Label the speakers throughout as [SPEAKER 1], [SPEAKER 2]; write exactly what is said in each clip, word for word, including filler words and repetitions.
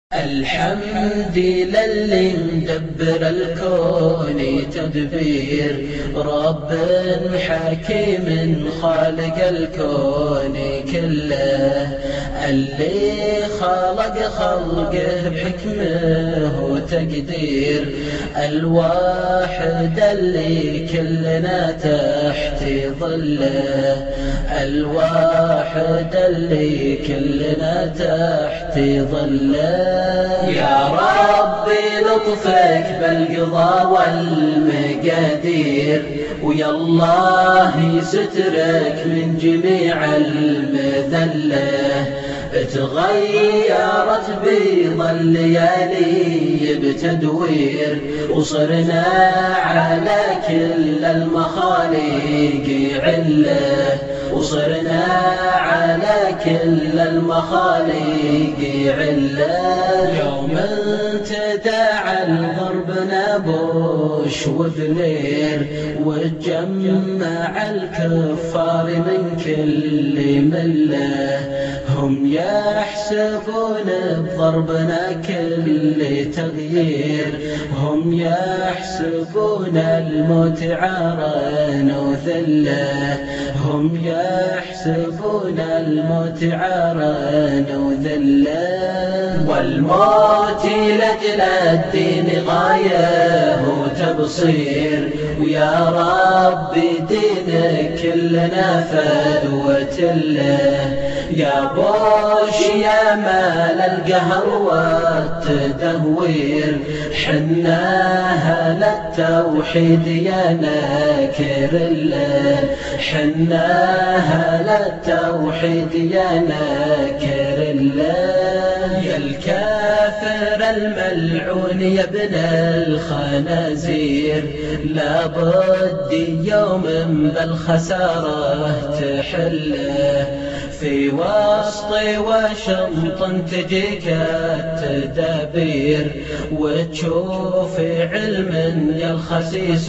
[SPEAKER 1] الحمد للي مدبر الكون تدبير، رب حكيم خالق الكون كله، اللي خلق خلقه بحكمه وتقدير، الواحد اللي كلنا تحت ظله، الواحد اللي كلنا تحت ظله. يا ربي لطفك بالقضاء والمقادير، ويا الله سترك من جميع المذلة، تغيرت بيض الليالي بتدوير، وصرنا على كل المخاليق عله، وصرنا على كل المخاليق عله. يوم تداعى ضربنا بوش وبلير، وتجمع الكفار من كل مله، هم يحسبون بضربنا كل تغيير، هم يحسبون الموت عارا وذله، هم يحسبون الموت عارا وذله. والموت لأجل الدين غاية وتبصير، ويا ربي دينك كلنا فدوة له. يا بوش يا مال القهر والتدهوير، حناها للتوحيد يا ناكر الله، حناها للتوحيد يا ناكر الله. يا الكافر الملعون يا ابن الخنازير، لابد يوم بالخسارة تحله، في وسط وشمط تجيك التدابير، وتشوف علم يا الخسيس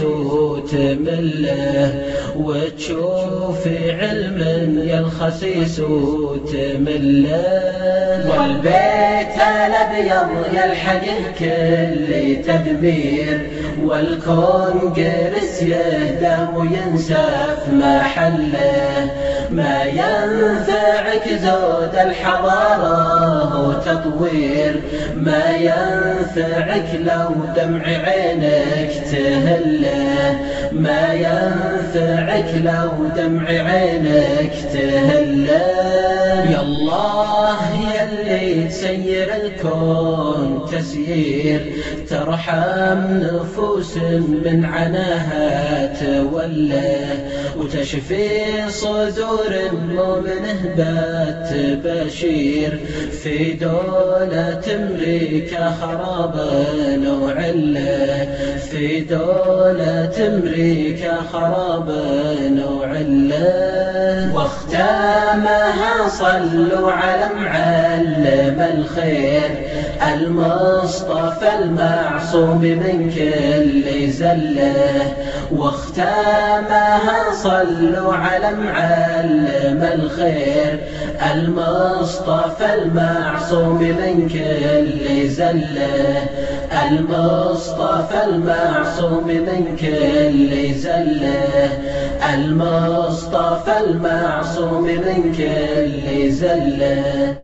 [SPEAKER 1] وتمله، وتشوف علم يا الخسيس وتمله. والبيت الابيض يلحقه كل تدمير، والكون جرس يهدى وينسف محله، ما ينفعك زود الحضارة وتطوير، ما ينفعك لو دمع عينك تهله، ما ينفعك لو دمع عينك تهله. يا الله يا اللي تسير الكون تسيير، ترحم نفوس من عناها تولى، وتشفي صدور مؤمنه بات بشير، في دولة أمريكا خرابا وعله، في دولة أمريكا خرابا وعله. واختامها صلوا على معلم الخير، المصطفى المعصوم من كل زله، واختامها صلوا على معلم الخير، المصطفى المعصوم من كل زله، المصطفى المعصوم من كل زله، المصطفى المعصوم من كل زله.